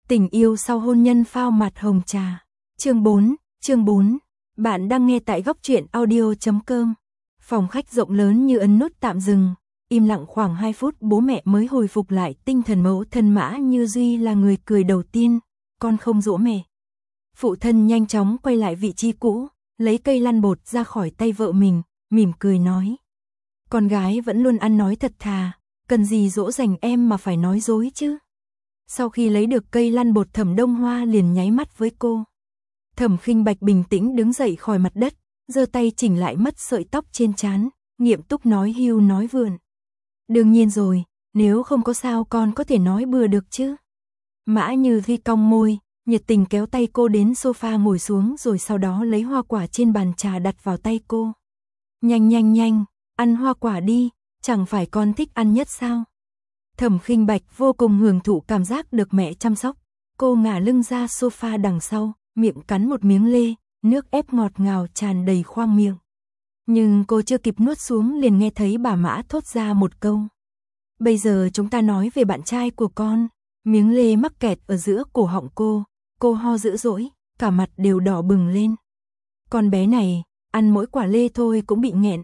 Tình yêu sau hôn nhân phao mặt hồng trà. Chương 4. Bạn đang nghe tại góc truyện audio.com. Phòng khách rộng lớn như ấn nút tạm dừng, im lặng khoảng 2 phút bố mẹ mới hồi phục lại tinh thần. Mẫu thân Mã Như Duy là người cười đầu tiên, con không dỗ mẹ. Phụ thân nhanh chóng quay lại vị trí cũ, lấy cây lăn bột ra khỏi tay vợ mình, mỉm cười nói. Con gái vẫn luôn ăn nói thật thà, cần gì dỗ dành em mà phải nói dối chứ. Sau khi lấy được cây lăn bột, Thẩm Đông Hoa liền nháy mắt với cô. Thẩm Khinh Bạch bình tĩnh đứng dậy khỏi mặt đất, giơ tay chỉnh lại mất sợi tóc trên trán, nghiêm túc nói hưu nói vượn. Đương nhiên rồi, nếu không có sao con có thể nói bừa được chứ. Mã Như Duy cong môi, nhiệt tình kéo tay cô đến sofa ngồi xuống, rồi sau đó lấy hoa quả trên bàn trà đặt vào tay cô. Nhanh, ăn hoa quả đi, chẳng phải con thích ăn nhất sao? Thẩm Khinh Bạch vô cùng hưởng thụ cảm giác được mẹ chăm sóc. Cô ngả lưng ra sofa đằng sau, miệng cắn một miếng lê, nước ép ngọt ngào tràn đầy khoang miệng. Nhưng cô chưa kịp nuốt xuống liền nghe thấy bà Mã thốt ra một câu. Bây giờ chúng ta nói về bạn trai của con. Miếng lê mắc kẹt ở giữa cổ họng cô ho dữ dỗi, cả mặt đều đỏ bừng lên. Con bé này, ăn mỗi quả lê thôi cũng bị nghẹn.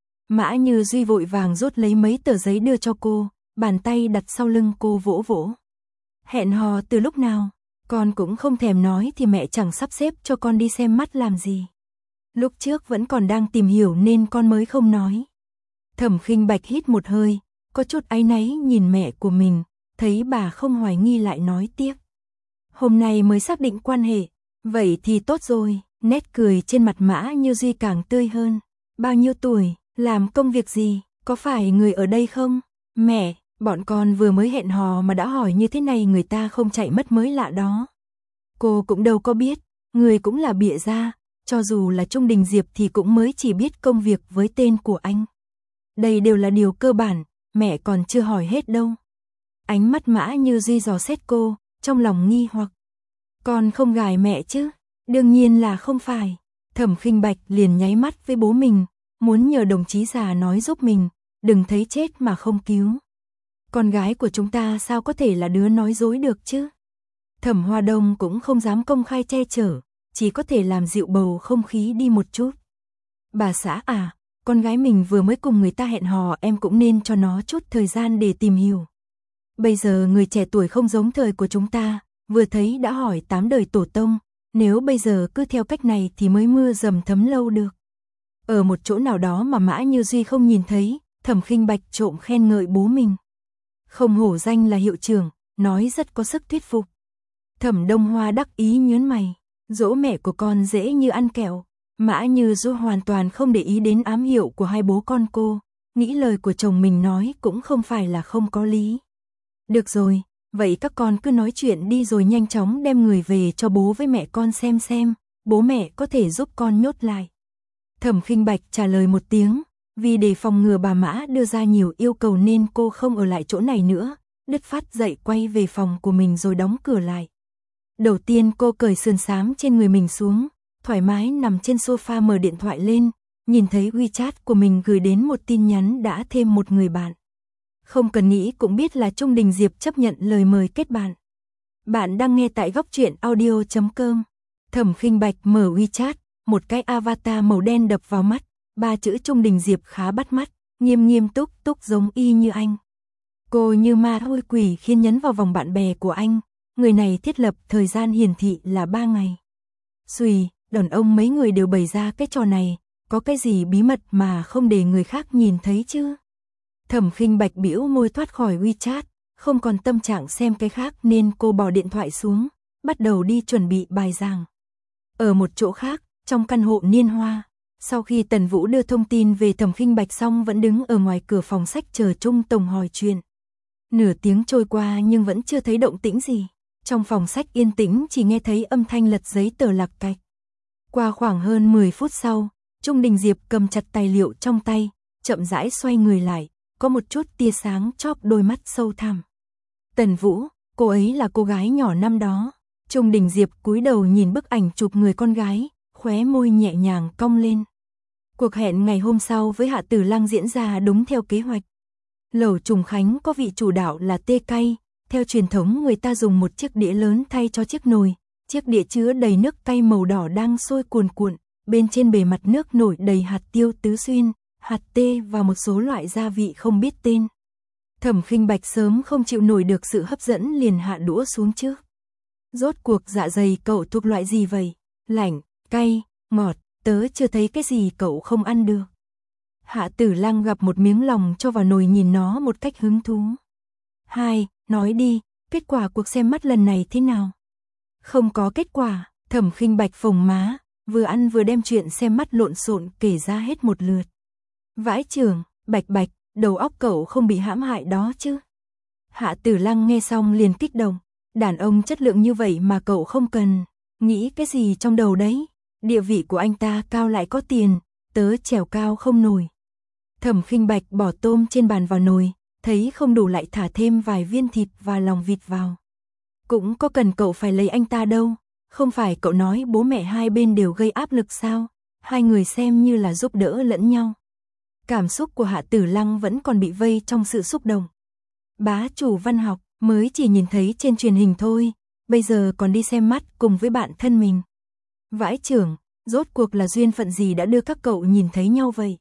Mã Như Duy vội vàng rút lấy mấy tờ giấy đưa cho cô, bàn tay đặt sau lưng cô vỗ vỗ. Hẹn hò từ lúc nào? Con cũng không thèm nói thì mẹ chẳng sắp xếp cho con đi xem mắt làm gì. Lúc trước vẫn còn đang tìm hiểu nên con mới không nói. Thẩm Khinh Bạch hít một hơi, có chút áy náy nhìn mẹ của mình, thấy bà không hoài nghi lại nói tiếp. Hôm nay mới xác định quan hệ, vậy thì tốt rồi. Nét cười trên mặt Mã Như Duy càng tươi hơn. Bao nhiêu tuổi, làm công việc gì, có phải người ở đây không? Mẹ, bọn con vừa mới hẹn hò mà đã hỏi như thế này, người ta không chạy mất mới lạ đó. Cô cũng đâu có biết, người cũng là bịa ra, cho dù là Trung Đình Diệp thì cũng mới chỉ biết công việc với tên của anh. Đây đều là điều cơ bản, mẹ còn chưa hỏi hết đâu. Ánh mắt Mã Như Duy dò xét cô, trong lòng nghi hoặc. Con không gài mẹ chứ? Đương nhiên là không phải. Thẩm Khinh Bạch liền nháy mắt với bố mình, muốn nhờ đồng chí già nói giúp mình, đừng thấy chết mà không cứu. Con gái của chúng ta sao có thể là đứa nói dối được chứ? Thẩm Hoa Đông cũng không dám công khai che chở, chỉ có thể làm dịu bầu không khí đi một chút. Bà xã à, con gái mình vừa mới cùng người ta hẹn hò, em cũng nên cho nó chút thời gian để tìm hiểu. Bây giờ người trẻ tuổi không giống thời của chúng ta, vừa thấy đã hỏi 8 đời tổ tông, nếu bây giờ cứ theo cách này thì mới mưa dầm thấm lâu được. Ở một chỗ nào đó mà Mã Như Duy không nhìn thấy, Thẩm Khinh Bạch trộm khen ngợi bố mình. Không hổ danh là hiệu trưởng, nói rất có sức thuyết phục. Thẩm Đông Hoa đắc ý nhớn mày, dỗ mẹ của con dễ như ăn kẹo. Mã Như Duy hoàn toàn không để ý đến ám hiệu của hai bố con cô, nghĩ lời của chồng mình nói cũng không phải là không có lý. Được rồi, vậy các con cứ nói chuyện đi rồi nhanh chóng đem người về cho bố với mẹ con xem, bố mẹ có thể giúp con nhốt lại. Thẩm Khinh Bạch trả lời một tiếng, vì để phòng ngừa bà Mã đưa ra nhiều yêu cầu nên cô không ở lại chỗ này nữa, đứt phát dậy quay về phòng của mình rồi đóng cửa lại. Đầu tiên cô cởi sườn xám trên người mình xuống, thoải mái nằm trên sofa mở điện thoại lên, nhìn thấy WeChat của mình gửi đến một tin nhắn đã thêm một người bạn. Không cần nghĩ cũng biết là Trung Đình Diệp chấp nhận lời mời kết bạn. Bạn đang nghe tại góc truyện audio.com. Thẩm Khinh Bạch mở WeChat, một cái avatar màu đen đập vào mắt, 3 chữ Trung Đình Diệp khá bắt mắt, nghiêm túc giống y như anh. Cô như ma thôi quỷ khiến nhấn vào vòng bạn bè của anh, người này thiết lập thời gian hiển thị là 3 ngày. Xùi, đàn ông mấy người đều bày ra cái trò này, có cái gì bí mật mà không để người khác nhìn thấy chứ? Thẩm Khinh Bạch bĩu môi thoát khỏi WeChat, không còn tâm trạng xem cái khác nên cô bỏ điện thoại xuống, bắt đầu đi chuẩn bị bài giảng. Ở một chỗ khác, trong căn hộ Niên Hoa, sau khi Tần Vũ đưa thông tin về Thẩm Khinh Bạch xong vẫn đứng ở ngoài cửa phòng sách chờ Trung Tổng hỏi chuyện. Nửa tiếng trôi qua nhưng vẫn chưa thấy động tĩnh gì. Trong phòng sách yên tĩnh chỉ nghe thấy âm thanh lật giấy tờ lạch cạch. Qua khoảng hơn 10 phút sau, Trung Đình Diệp cầm chặt tài liệu trong tay, chậm rãi xoay người lại, có một chút tia sáng chóp đôi mắt sâu thẳm. Tần Vũ, cô ấy là cô gái nhỏ năm đó. Trung Đình Diệp cúi đầu nhìn bức ảnh chụp người con gái, khóe môi nhẹ nhàng cong lên. Cuộc hẹn ngày hôm sau với Hạ Tử Lăng diễn ra đúng theo kế hoạch. Lẩu Trùng Khánh có vị chủ đạo là tê cay, Theo truyền thống người ta dùng một chiếc đĩa lớn thay cho chiếc nồi, chiếc đĩa chứa đầy nước cay màu đỏ đang sôi cuồn cuộn, bên trên bề mặt nước nổi đầy hạt tiêu tứ xuyên, hạt tê và một số loại gia vị không biết tên. Thẩm Khinh Bạch sớm không chịu nổi được sự hấp dẫn liền hạ đũa xuống trước. Rốt cuộc dạ dày cậu thuộc loại gì vậy? Lạnh, cay, ngọt, tớ chưa thấy cái gì cậu không ăn được. Hạ Tử Lăng gặp một miếng lòng cho vào nồi nhìn nó một cách hứng thú. Hai, nói đi, kết quả cuộc xem mắt lần này thế nào? Không có kết quả, Thẩm Khinh Bạch phồng má, vừa ăn vừa đem chuyện xem mắt lộn xộn kể ra hết một lượt. Vãi chưởng, Bạch Bạch, đầu óc cậu không bị hãm hại đó chứ? Hạ Tử Lăng nghe xong liền kích động, đàn ông chất lượng như vậy mà cậu không cần, nghĩ cái gì trong đầu đấy? Địa vị của anh ta cao lại có tiền, tớ trèo cao không nổi. Thẩm Khinh Bạch bỏ tôm trên bàn vào nồi, thấy không đủ lại thả thêm vài viên thịt và lòng vịt vào. Cũng có cần cậu phải lấy anh ta đâu, không phải cậu nói bố mẹ hai bên đều gây áp lực sao, hai người xem như là giúp đỡ lẫn nhau. Cảm xúc của Hạ Tử Lăng vẫn còn bị vây trong sự xúc động. Bá chủ Văn Học mới chỉ nhìn thấy trên truyền hình thôi, bây giờ còn đi xem mắt cùng với bạn thân mình. Vãi chưởng, rốt cuộc là duyên phận gì đã đưa các cậu nhìn thấy nhau vậy?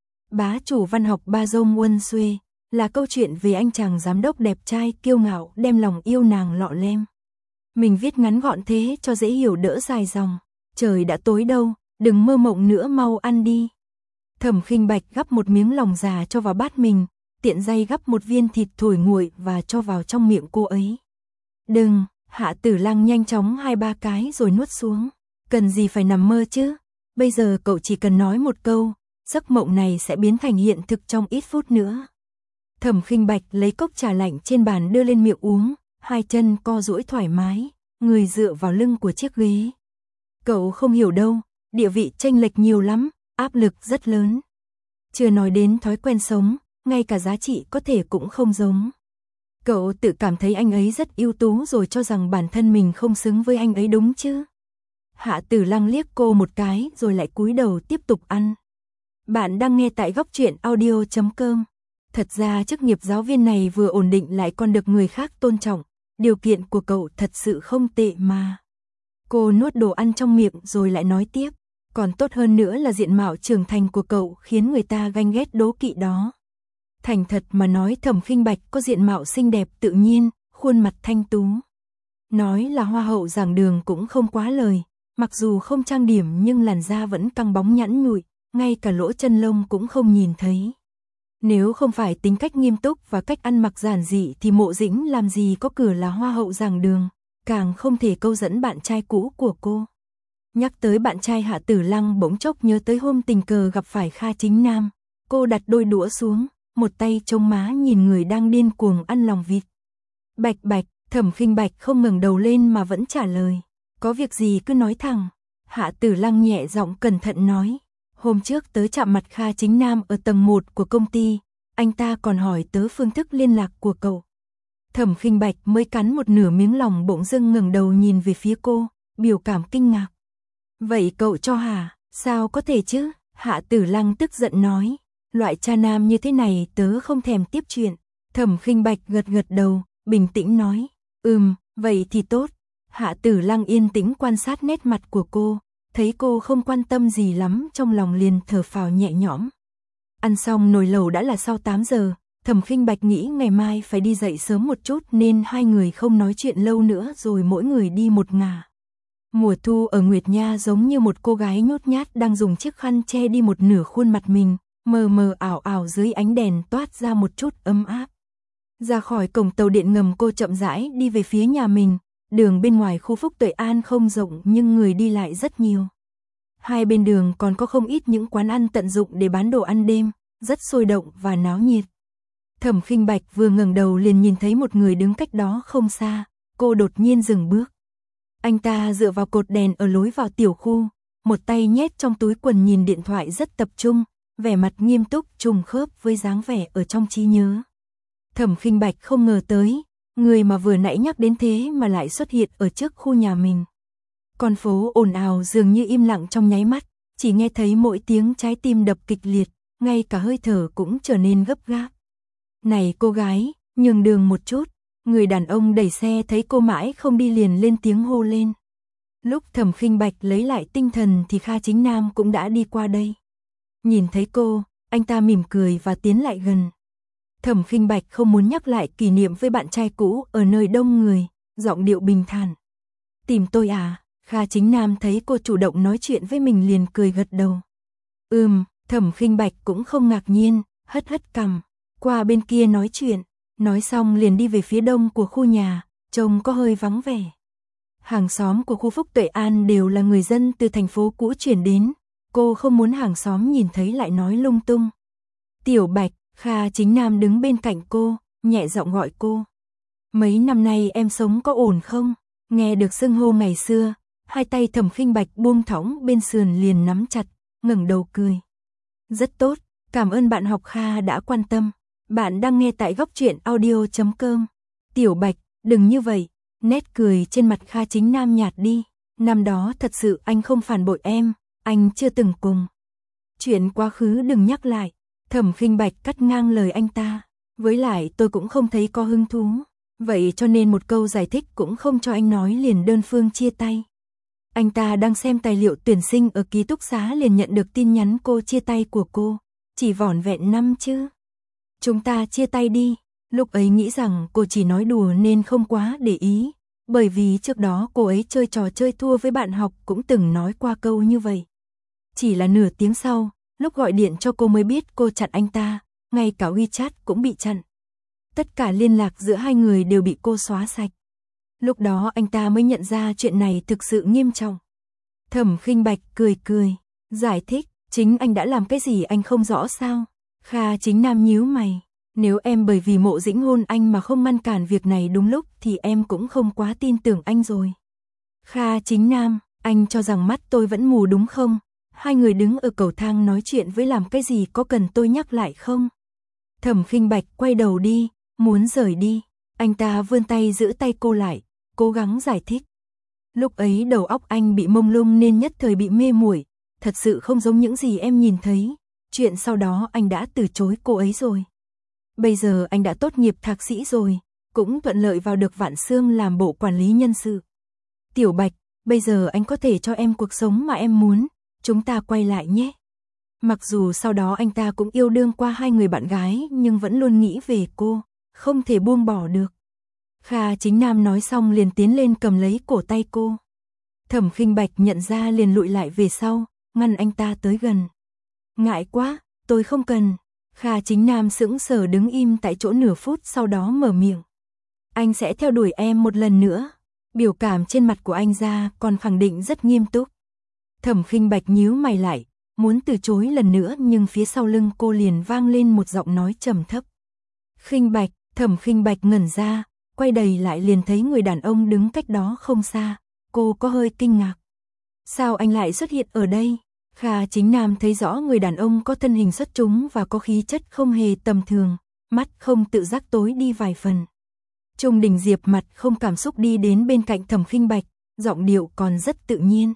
Bá chủ Văn Học Ba Dông Uân Xuê là câu chuyện về anh chàng giám đốc đẹp trai kiêu ngạo đem lòng yêu nàng lọ lem. Mình viết ngắn gọn thế cho dễ hiểu đỡ dài dòng. Trời đã tối đâu, đừng mơ mộng nữa, mau ăn đi. Thẩm Khinh Bạch gắp một miếng lòng già cho vào bát mình, tiện tay gắp một viên thịt thổi nguội và cho vào trong miệng cô ấy. Đừng, Hạ Tử Lăng nhanh chóng 2-3 cái rồi nuốt xuống. Cần gì phải nằm mơ chứ? Bây giờ cậu chỉ cần nói một câu, giấc mộng này sẽ biến thành hiện thực trong ít phút nữa. Thẩm Khinh Bạch lấy cốc trà lạnh trên bàn đưa lên miệng uống, hai chân co duỗi thoải mái, người dựa vào lưng của chiếc ghế. Cậu không hiểu đâu, địa vị chênh lệch nhiều lắm, áp lực rất lớn. Chưa nói đến thói quen sống, ngay cả giá trị có thể cũng không giống. Cậu tự cảm thấy anh ấy rất ưu tú rồi cho rằng bản thân mình không xứng với anh ấy đúng chứ? Hạ Tử Lăng liếc cô một cái rồi lại cúi đầu tiếp tục ăn. Bạn đang nghe tại góc truyện audio.com. Thật ra chức nghiệp giáo viên này vừa ổn định lại còn được người khác tôn trọng. Điều kiện của cậu thật sự không tệ mà. Cô nuốt đồ ăn trong miệng rồi lại nói tiếp. Còn tốt hơn nữa là diện mạo trưởng thành của cậu khiến người ta ganh ghét đố kỵ đó. Thành thật mà nói, Thẩm Khinh Bạch có diện mạo xinh đẹp tự nhiên, khuôn mặt thanh tú. Nói là hoa hậu giảng đường cũng không quá lời. Mặc dù không trang điểm nhưng làn da vẫn căng bóng nhẵn nhụi, ngay cả lỗ chân lông cũng không nhìn thấy. Nếu không phải tính cách nghiêm túc và cách ăn mặc giản dị thì Mộ Dĩnh làm gì có cửa là hoa hậu giảng đường, càng không thể câu dẫn bạn trai cũ của cô. Nhắc tới bạn trai, Hạ Tử Lăng bỗng chốc nhớ tới hôm tình cờ gặp phải Kha Chính Nam. Cô đặt đôi đũa xuống, một tay chống má nhìn người đang điên cuồng ăn lòng vịt. Bạch Bạch, Thẩm Khinh Bạch không ngẩng đầu lên mà vẫn trả lời. Có việc gì cứ nói thẳng. Hạ Tử Lăng nhẹ giọng cẩn thận nói. Hôm trước tớ chạm mặt Kha Chính Nam ở tầng 1 của công ty, anh ta còn hỏi tớ phương thức liên lạc của cậu. Thẩm Khinh Bạch mới cắn một nửa miếng lòng bỗng dưng ngẩng đầu nhìn về phía cô, biểu cảm kinh ngạc. Vậy cậu cho hả? Sao có thể chứ? Hạ Tử Lăng tức giận nói. Loại cha nam như thế này tớ không thèm tiếp chuyện. Thẩm Khinh Bạch gật gật đầu, bình tĩnh nói. Vậy thì tốt. Hạ Tử Lăng yên tĩnh quan sát nét mặt của cô, thấy cô không quan tâm gì lắm trong lòng liền thở phào nhẹ nhõm. Ăn xong nồi lẩu đã là sau 8 giờ, Thẩm Khinh Bạch nghĩ ngày mai phải đi dậy sớm một chút nên hai người không nói chuyện lâu nữa rồi mỗi người đi một ngả. Mùa thu ở Nguyệt Nha giống như một cô gái nhút nhát đang dùng chiếc khăn che đi một nửa khuôn mặt mình, mờ mờ ảo ảo dưới ánh đèn toát ra một chút ấm áp. Ra khỏi cổng tàu điện ngầm cô chậm rãi đi về phía nhà mình, đường bên ngoài khu Phúc Tuệ An không rộng nhưng người đi lại rất nhiều. Hai bên đường còn có không ít những quán ăn tận dụng để bán đồ ăn đêm, rất sôi động và náo nhiệt. Thẩm Khinh Bạch vừa ngẩng đầu liền nhìn thấy một người đứng cách đó không xa, cô đột nhiên dừng bước. Anh ta dựa vào cột đèn ở lối vào tiểu khu, một tay nhét trong túi quần nhìn điện thoại rất tập trung, vẻ mặt nghiêm túc trùng khớp với dáng vẻ ở trong trí nhớ. Thẩm Khinh Bạch không ngờ tới, người mà vừa nãy nhắc đến thế mà lại xuất hiện ở trước khu nhà mình. Con phố ồn ào dường như im lặng trong nháy mắt, chỉ nghe thấy mỗi tiếng trái tim đập kịch liệt, ngay cả hơi thở cũng trở nên gấp gáp. Này cô gái, nhường đường một chút. Người đàn ông đẩy xe thấy cô mãi không đi liền lên tiếng hô lên. Lúc Thẩm Khinh Bạch lấy lại tinh thần thì Kha Chính Nam cũng đã đi qua đây. Nhìn thấy cô, anh ta mỉm cười và tiến lại gần. Thẩm Khinh Bạch không muốn nhắc lại kỷ niệm với bạn trai cũ ở nơi đông người, giọng điệu bình thản. Tìm tôi à? Kha Chính Nam thấy cô chủ động nói chuyện với mình liền cười gật đầu. Thẩm Khinh Bạch cũng không ngạc nhiên, hất hất cằm, qua bên kia nói chuyện, nói xong liền đi về phía đông của khu nhà, trông có hơi vắng vẻ. Hàng xóm của khu Phúc Tuệ An đều là người dân từ thành phố cũ chuyển đến, cô không muốn hàng xóm nhìn thấy lại nói lung tung. Tiểu Bạch, Kha Chính Nam đứng bên cạnh cô, nhẹ giọng gọi cô. Mấy năm nay em sống có ổn không? Nghe được xưng hô ngày xưa, hai tay Thẩm Khinh Bạch buông thõng bên sườn liền nắm chặt, ngẩng đầu cười. Rất tốt, cảm ơn bạn học Kha đã quan tâm. Bạn đang nghe tại góc truyện audio.com. Tiểu Bạch, đừng như vậy. Nét cười trên mặt Kha Chính Nam nhạt đi. Năm đó thật sự anh không phản bội em, anh chưa từng cùng. Chuyện quá khứ đừng nhắc lại. Thẩm Khinh Bạch cắt ngang lời anh ta. Với lại tôi cũng không thấy có hứng thú. Vậy cho nên một câu giải thích cũng không cho anh nói liền đơn phương chia tay. Anh ta đang xem tài liệu tuyển sinh ở ký túc xá liền nhận được tin nhắn cô chia tay của cô. Chỉ vỏn vẹn 5 chứ. Chúng ta chia tay đi. Lúc ấy nghĩ rằng cô chỉ nói đùa nên không quá để ý. Bởi vì trước đó cô ấy chơi trò chơi thua với bạn học cũng từng nói qua câu như vậy. Chỉ là nửa tiếng sau, lúc gọi điện cho cô mới biết cô chặn anh ta, ngay cả WeChat cũng bị chặn. Tất cả liên lạc giữa hai người đều bị cô xóa sạch. Lúc đó anh ta mới nhận ra chuyện này thực sự nghiêm trọng. Thẩm Khinh Bạch cười cười, giải thích, chính anh đã làm cái gì anh không rõ sao? Kha Chính Nam nhíu mày, nếu em bởi vì Mộ Dĩnh hôn anh mà không ngăn cản việc này đúng lúc thì em cũng không quá tin tưởng anh rồi. Kha Chính Nam, anh cho rằng mắt tôi vẫn mù đúng không? Hai người đứng ở cầu thang nói chuyện với làm cái gì có cần tôi nhắc lại không? Thẩm Khinh Bạch quay đầu đi, muốn rời đi. Anh ta vươn tay giữ tay cô lại, cố gắng giải thích. Lúc ấy đầu óc anh bị mông lung nên nhất thời bị mê muội, thật sự không giống những gì em nhìn thấy. Chuyện sau đó anh đã từ chối cô ấy rồi. Bây giờ anh đã tốt nghiệp thạc sĩ rồi, cũng thuận lợi vào được Vạn Xương làm bộ quản lý nhân sự. Tiểu Bạch, bây giờ anh có thể cho em cuộc sống mà em muốn, chúng ta quay lại nhé. Mặc dù sau đó anh ta cũng yêu đương qua hai người bạn gái nhưng vẫn luôn nghĩ về cô, không thể buông bỏ được. Kha Chính Nam nói xong liền tiến lên cầm lấy cổ tay cô. Thẩm Khinh Bạch nhận ra liền lùi lại về sau, ngăn anh ta tới gần. Ngại quá, tôi không cần. Kha Chính Nam sững sờ đứng im tại chỗ nửa phút sau đó mở miệng. Anh sẽ theo đuổi em một lần nữa. Biểu cảm trên mặt của anh ra còn khẳng định rất nghiêm túc. Thẩm Khinh Bạch nhíu mày lại, muốn từ chối lần nữa nhưng phía sau lưng cô liền vang lên một giọng nói trầm thấp. Khinh Bạch, Thẩm Khinh Bạch ngẩn ra, quay đầy lại liền thấy người đàn ông đứng cách đó không xa, cô có hơi kinh ngạc. Sao anh lại xuất hiện ở đây? Kha Chính Nam thấy rõ người đàn ông có thân hình xuất chúng và có khí chất không hề tầm thường, mắt không tự giác tối đi vài phần. Trung Đình Diệp mặt không cảm xúc đi đến bên cạnh Thẩm Khinh Bạch, giọng điệu còn rất tự nhiên.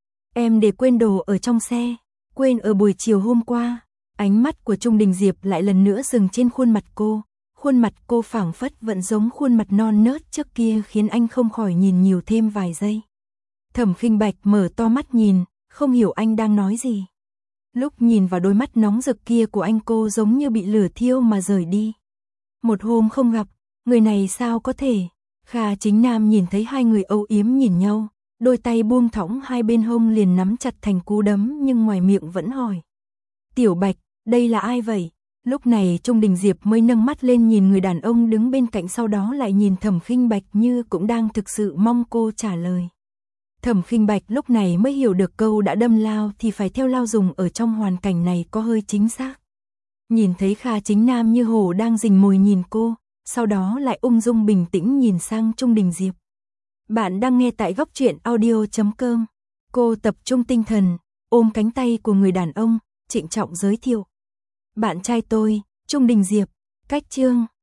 Em để quên đồ ở trong xe, quên ở buổi chiều hôm qua. Ánh mắt của Trung Đình Diệp lại lần nữa dừng trên khuôn mặt cô. Khuôn mặt cô phảng phất vẫn giống khuôn mặt non nớt trước kia khiến anh không khỏi nhìn nhiều thêm vài giây. Thẩm Khinh Bạch mở to mắt nhìn, không hiểu anh đang nói gì. Lúc nhìn vào đôi mắt nóng rực kia của anh cô giống như bị lửa thiêu mà rời đi. Một hôm không gặp, người này sao có thể? Kha Chính Nam nhìn thấy hai người âu yếm nhìn nhau, đôi tay buông thõng hai bên hông liền nắm chặt thành cú đấm nhưng ngoài miệng vẫn hỏi. Tiểu Bạch, đây là ai vậy? Lúc này Trung Đình Diệp mới nâng mắt lên nhìn người đàn ông đứng bên cạnh sau đó lại nhìn Thẩm Khinh Bạch như cũng đang thực sự mong cô trả lời. Thẩm Khinh Bạch lúc này mới hiểu được câu đã đâm lao thì phải theo lao dùng ở trong hoàn cảnh này có hơi chính xác. Nhìn thấy Kha Chính Nam như hồ đang rình mồi nhìn cô, sau đó lại ung dung bình tĩnh nhìn sang Trung Đình Diệp. Bạn đang nghe tại góc truyện audio.com. Cô tập trung tinh thần, ôm cánh tay của người đàn ông, trịnh trọng giới thiệu. Bạn trai tôi, Trung Đình Diệp, cách chương.